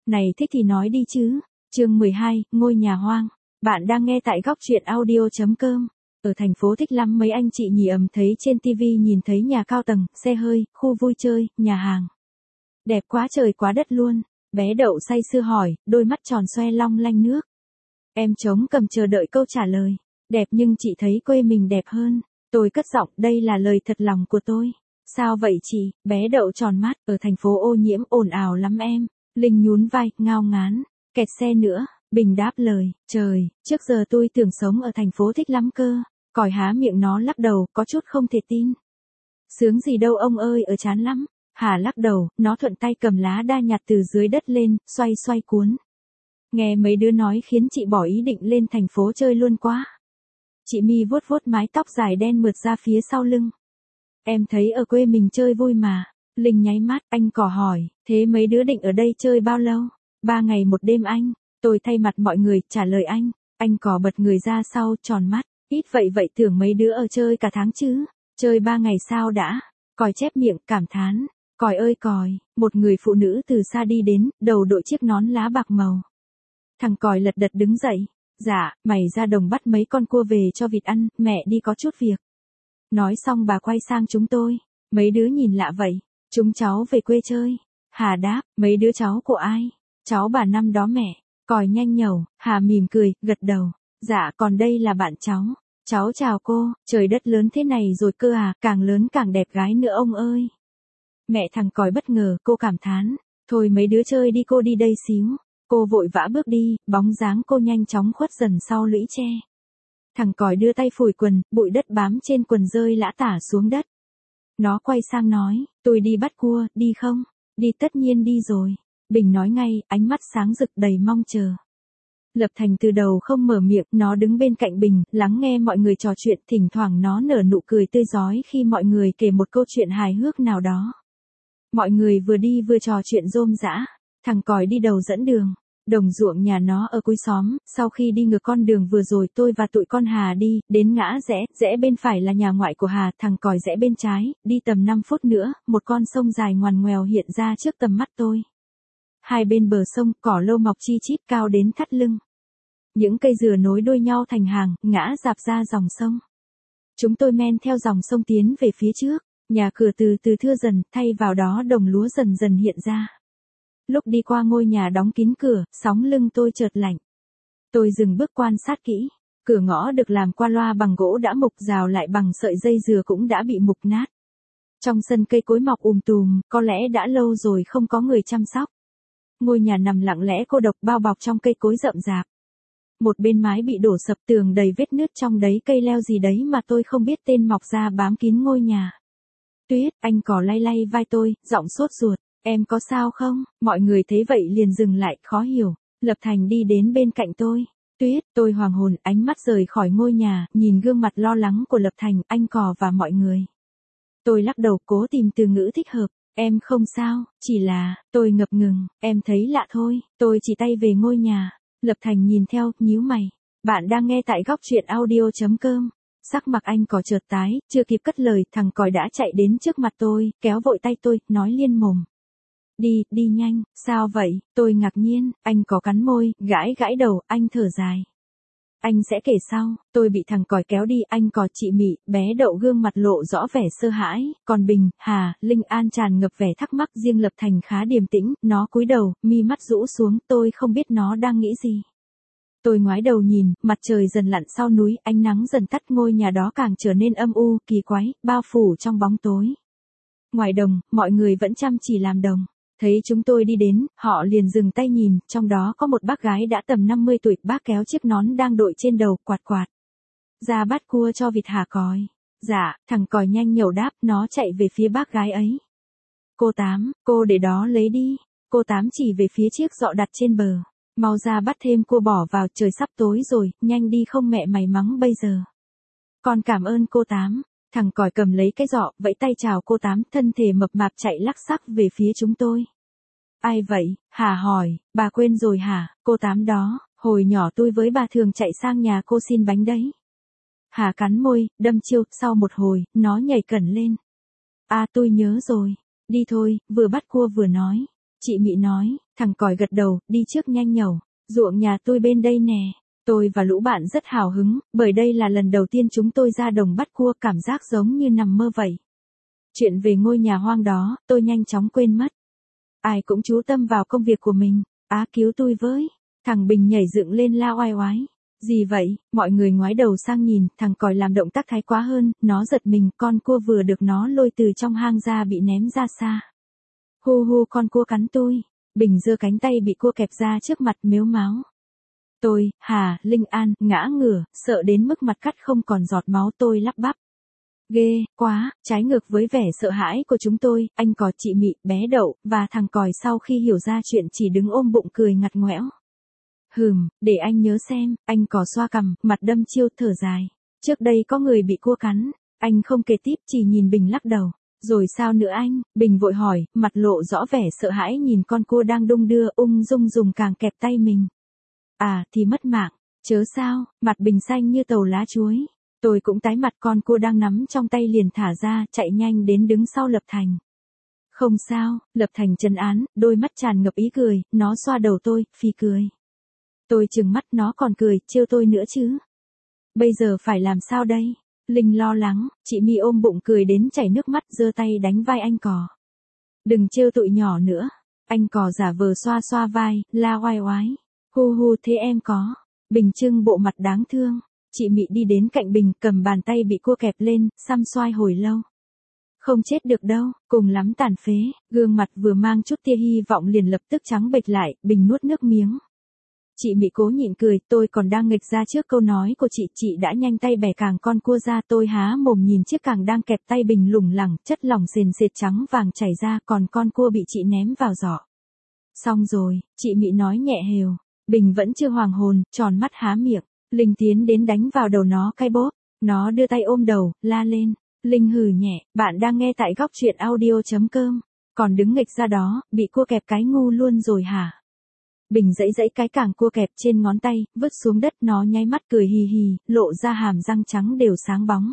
Này thích thì nói đi chứ. Chương 12, ngôi nhà hoang. Bạn đang nghe tại góc truyện audio.com. Ở thành phố thích lắm mấy anh chị nhì ầm thấy trên TV nhìn thấy nhà cao tầng, xe hơi, khu vui chơi, nhà hàng. Đẹp quá trời quá đất luôn. Bé Đậu say sưa hỏi, đôi mắt tròn xoe long lanh nước. Em trống cầm chờ đợi câu trả lời. Đẹp nhưng chị thấy quê mình đẹp hơn. Tôi cất giọng, đây là lời thật lòng của tôi. Sao vậy chị? Bé Đậu tròn mắt, ở thành phố ô nhiễm ồn ào lắm em. Linh nhún vai, ngao ngán. Kẹt xe nữa. Bình đáp lời, trời, trước giờ tôi tưởng sống ở thành phố thích lắm cơ. Còi há miệng nó lắc đầu, có chút không thể tin. Sướng gì đâu ông ơi, ở chán lắm. Hà lắc đầu, nó thuận tay cầm lá đa nhặt từ dưới đất lên, xoay xoay cuốn. Nghe mấy đứa nói khiến chị bỏ ý định lên thành phố chơi luôn quá. Chị My vuốt vuốt mái tóc dài đen mượt ra phía sau lưng. Em thấy ở quê mình chơi vui mà. Linh nháy mắt, anh Cỏ hỏi, thế mấy đứa định ở đây chơi bao lâu? 3 ngày 1 đêm anh. Tôi thay mặt mọi người, trả lời anh. Anh Cỏ bật người ra sau, tròn mắt. Ít vậy tưởng mấy đứa ở chơi cả tháng chứ. Chơi 3 ngày sao đã? Còi chép miệng, cảm thán. Còi ơi còi, một người phụ nữ từ xa đi đến, đầu đội chiếc nón lá bạc màu. Thằng Còi lật đật đứng dậy. Dạ, mày ra đồng bắt mấy con cua về cho vịt ăn, mẹ đi có chút việc. Nói xong bà quay sang chúng tôi. Mấy đứa nhìn lạ vậy. Chúng cháu về quê chơi. Hà đáp, mấy đứa cháu của ai? Cháu bà năm đó mẹ. Còi nhanh nhẩu, Hà mỉm cười, gật đầu. Dạ, còn đây là bạn cháu. Cháu chào cô, trời đất lớn thế này rồi cơ à, càng lớn càng đẹp gái nữa ông ơi. Mẹ thằng Còi bất ngờ, cô cảm thán. Thôi mấy đứa chơi đi, cô đi đây xíu. Cô vội vã bước đi, bóng dáng cô nhanh chóng khuất dần sau lũy tre. Thằng Còi đưa tay phủi quần, bụi đất bám trên quần rơi lã tả xuống đất. Nó quay sang nói, tôi đi bắt cua, đi không? Đi, tất nhiên đi rồi. Bình nói ngay, ánh mắt sáng rực đầy mong chờ. Lập Thành từ đầu không mở miệng, nó đứng bên cạnh Bình, lắng nghe mọi người trò chuyện, thỉnh thoảng nó nở nụ cười tươi rói khi mọi người kể một câu chuyện hài hước nào đó. Mọi người vừa đi vừa trò chuyện rôm rã, thằng Còi đi đầu dẫn đường. Đồng ruộng nhà nó ở cuối xóm, sau khi đi ngược con đường vừa rồi tôi và tụi con Hà đi, đến ngã rẽ bên phải là nhà ngoại của Hà, thằng Còi rẽ bên trái, đi tầm 5 phút nữa, một con sông dài ngoằn ngoèo hiện ra trước tầm mắt tôi. Hai bên bờ sông, cỏ lâu mọc chi chít cao đến thắt lưng. Những cây dừa nối đuôi nhau thành hàng, ngã rạp ra dòng sông. Chúng tôi men theo dòng sông tiến về phía trước, nhà cửa từ từ thưa dần, thay vào đó đồng lúa dần dần hiện ra. Lúc đi qua ngôi nhà đóng kín cửa, sóng lưng tôi chợt lạnh. Tôi dừng bước quan sát kỹ. Cửa ngõ được làm qua loa bằng gỗ đã mục, rào lại bằng sợi dây dừa cũng đã bị mục nát. Trong sân cây cối mọc tùm, có lẽ đã lâu rồi không có người chăm sóc. Ngôi nhà nằm lặng lẽ cô độc bao bọc trong cây cối rậm rạp. Một bên mái bị đổ sập, tường đầy vết nứt, trong đấy cây leo gì đấy mà tôi không biết tên mọc ra bám kín ngôi nhà. Tuyết, anh Cỏ lay lay vai tôi, giọng sốt ruột. Em có sao không? Mọi người thấy vậy liền dừng lại, khó hiểu. Lập Thành đi đến bên cạnh tôi. Tuyết, tôi hoàng hồn, ánh mắt rời khỏi ngôi nhà, nhìn gương mặt lo lắng của Lập Thành, anh Cỏ và mọi người. Tôi lắc đầu, cố tìm từ ngữ thích hợp. Em không sao, chỉ là, tôi ngập ngừng, em thấy lạ thôi, tôi chỉ tay về ngôi nhà. Lập Thành nhìn theo, nhíu mày. Bạn đang nghe tại góc truyện audio.com. Sắc mặt anh Cỏ chợt tái, chưa kịp cất lời, thằng Còi đã chạy đến trước mặt tôi, kéo vội tay tôi, nói liên mồm. Đi nhanh, sao vậy? Tôi ngạc nhiên, anh Cỏ cắn môi, gãi đầu, anh thở dài. Anh sẽ kể sau, tôi bị thằng Còi kéo đi, anh Cỏ, chị Mị, bé Đậu gương mặt lộ rõ vẻ sợ hãi, còn Bình, Hà, Linh An tràn ngập vẻ thắc mắc, riêng Lập Thành khá điềm tĩnh, nó cúi đầu, mi mắt rũ xuống, tôi không biết nó đang nghĩ gì. Tôi ngoái đầu nhìn, mặt trời dần lặn sau núi, ánh nắng dần tắt, ngôi nhà đó càng trở nên âm u, kỳ quái, bao phủ trong bóng tối. Ngoài đồng, mọi người vẫn chăm chỉ làm đồng. Thấy chúng tôi đi đến, họ liền dừng tay nhìn, trong đó có một bác gái đã tầm 50 tuổi, bác kéo chiếc nón đang đội trên đầu, quạt. Ra bắt cua cho vịt hả Còi? Dạ, thằng Còi nhanh nhẩu đáp, nó chạy về phía bác gái ấy. Cô Tám, cô để đó lấy đi. Cô Tám chỉ về phía chiếc giọ đặt trên bờ. Mau ra bắt thêm cua bỏ vào, trời sắp tối rồi, nhanh đi không mẹ mày mắng bây giờ. Con cảm ơn cô Tám. Thằng Còi cầm lấy cái giọ, vẫy tay chào cô Tám, thân thể mập mạp chạy lắc xắc về phía chúng tôi. Ai vậy? Hà hỏi, bà quên rồi hả? Cô Tám đó, hồi nhỏ tôi với bà thường chạy sang nhà cô xin bánh đấy. Hà cắn môi, đâm chiêu, sau một hồi, nó nhảy cẩn lên. À tôi nhớ rồi, đi thôi, vừa bắt cua vừa nói. Chị Mị nói, Thằng còi gật đầu, đi trước nhanh nhẩu. Ruộng nhà tôi bên đây nè. Tôi và lũ bạn rất hào hứng, bởi đây là lần đầu tiên chúng tôi ra đồng bắt cua, cảm giác giống như nằm mơ vậy. Chuyện về ngôi nhà hoang đó, tôi nhanh chóng quên mất. Ai cũng chú tâm vào công việc của mình. Á cứu tôi với. Thằng Bình nhảy dựng lên la oai oái. Gì vậy? Mọi người ngoái đầu sang nhìn, thằng còi làm động tác thái quá hơn, nó giật mình, con cua vừa được nó lôi từ trong hang ra bị ném ra xa. Hu hu, con cua cắn tôi. Bình giơ cánh tay bị cua kẹp ra trước mặt mếu máo. Tôi, Linh An, ngã ngửa, sợ đến mức mặt cắt không còn giọt máu, tôi lắp bắp. Ghê, quá, trái ngược với vẻ sợ hãi của chúng tôi, anh Cò, chị Mị, bé Đậu, và thằng Còi sau khi hiểu ra chuyện chỉ đứng ôm bụng cười ngặt ngoẽo. Để anh nhớ xem, anh Cò xoa cằm, mặt đâm chiêu thở dài. Trước đây có người bị cua cắn, anh không kể tiếp, chỉ nhìn Bình lắc đầu. Rồi sao nữa anh? Bình vội hỏi, mặt lộ rõ vẻ sợ hãi nhìn con cua đang đung đưa ung dung dùng càng kẹp tay mình. À, thì mất mạng. Chớ sao, mặt Bình xanh như tàu lá chuối. Tôi cũng tái mặt, con cua đang nắm trong tay liền thả ra, chạy nhanh đến đứng sau Lập Thành. Không sao, Lập Thành trấn an, đôi mắt tràn ngập ý cười, nó xoa đầu tôi, phì cười. Tôi trừng mắt, nó còn cười, trêu tôi nữa chứ. Bây giờ phải làm sao đây? Linh lo lắng, chị My ôm bụng cười đến chảy nước mắt, giơ tay đánh vai anh Cò. Đừng trêu tụi nhỏ nữa. Anh Cò giả vờ xoa xoa vai, la oai oái. Hu hu, thế em có. Bình trưng bộ mặt đáng thương. Chị Mị đi đến cạnh Bình, cầm bàn tay bị cua kẹp lên, xăm xoai hồi lâu. Không chết được đâu, cùng lắm tàn phế. Gương mặt vừa mang chút tia hy vọng liền lập tức trắng bệch lại. Bình nuốt nước miếng. Chị Mị cố nhịn cười, tôi còn đang nghịch ra trước câu nói của chị đã nhanh tay bẻ càng con cua ra. Tôi há mồm nhìn chiếc càng đang kẹp tay Bình lủng lẳng, chất lỏng sền sệt trắng vàng chảy ra, còn con cua bị chị ném vào giỏ. Xong rồi, chị Mị nói nhẹ hều. Bình vẫn chưa hoàn hồn, tròn mắt há miệng. Linh tiến đến đánh vào đầu nó cái bóp. Nó đưa tay ôm đầu, la lên. Linh hừ nhẹ, bạn đang nghe tại góc truyện audio.com. Còn đứng nghịch ra đó, bị cua kẹp cái ngu luôn rồi hả? Bình dãy dãy cái càng cua kẹp trên ngón tay, vứt xuống đất, nó nháy mắt cười hì hì, lộ ra hàm răng trắng đều sáng bóng.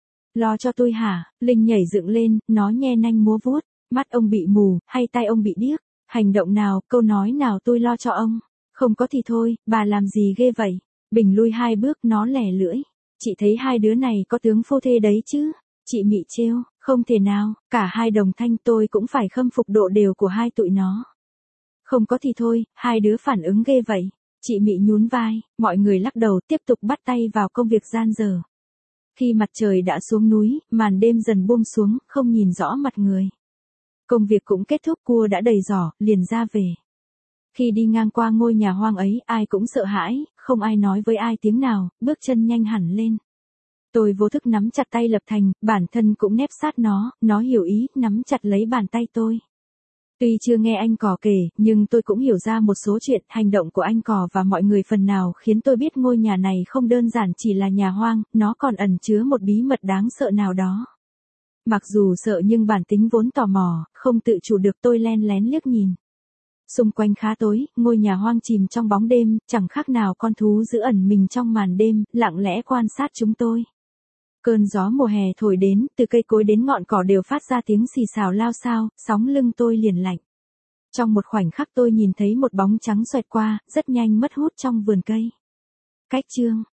Lo cho tôi hả? Linh nhảy dựng lên, nó nhe nanh múa vuốt. Mắt ông bị mù, hay tai ông bị điếc? Hành động nào, câu nói nào tôi lo cho ông? Không có thì thôi, bà làm gì ghê vậy? Bình lui 2 bước, nó lẻ lưỡi. Chị thấy hai đứa này có tướng phu thê đấy chứ? Chị Mị trêu, không thể nào, cả hai đồng thanh, tôi cũng phải khâm phục độ đều của hai tụi nó. Không có thì thôi, hai đứa phản ứng ghê vậy. Chị Mị nhún vai, mọi người lắc đầu tiếp tục bắt tay vào công việc gian dở. Khi mặt trời đã xuống núi, màn đêm dần buông xuống, không nhìn rõ mặt người. Công việc cũng kết thúc, cua đã đầy giỏ, liền ra về. Khi đi ngang qua ngôi nhà hoang ấy, ai cũng sợ hãi, không ai nói với ai tiếng nào, bước chân nhanh hẳn lên. Tôi vô thức nắm chặt tay Lập Thành, bản thân cũng nép sát nó hiểu ý, nắm chặt lấy bàn tay tôi. Tuy chưa nghe anh Cò kể, nhưng tôi cũng hiểu ra một số chuyện, hành động của anh Cò và mọi người phần nào khiến tôi biết ngôi nhà này không đơn giản chỉ là nhà hoang, nó còn ẩn chứa một bí mật đáng sợ nào đó. Mặc dù sợ nhưng bản tính vốn tò mò, không tự chủ được, tôi len lén liếc nhìn. Xung quanh khá tối, ngôi nhà hoang chìm trong bóng đêm, chẳng khác nào con thú giữ ẩn mình trong màn đêm, lặng lẽ quan sát chúng tôi. Cơn gió mùa hè thổi đến, từ cây cối đến ngọn cỏ đều phát ra tiếng xì xào lao xao, sóng lưng tôi liền lạnh. Trong một khoảnh khắc tôi nhìn thấy một bóng trắng xoẹt qua, rất nhanh mất hút trong vườn cây. Cách chương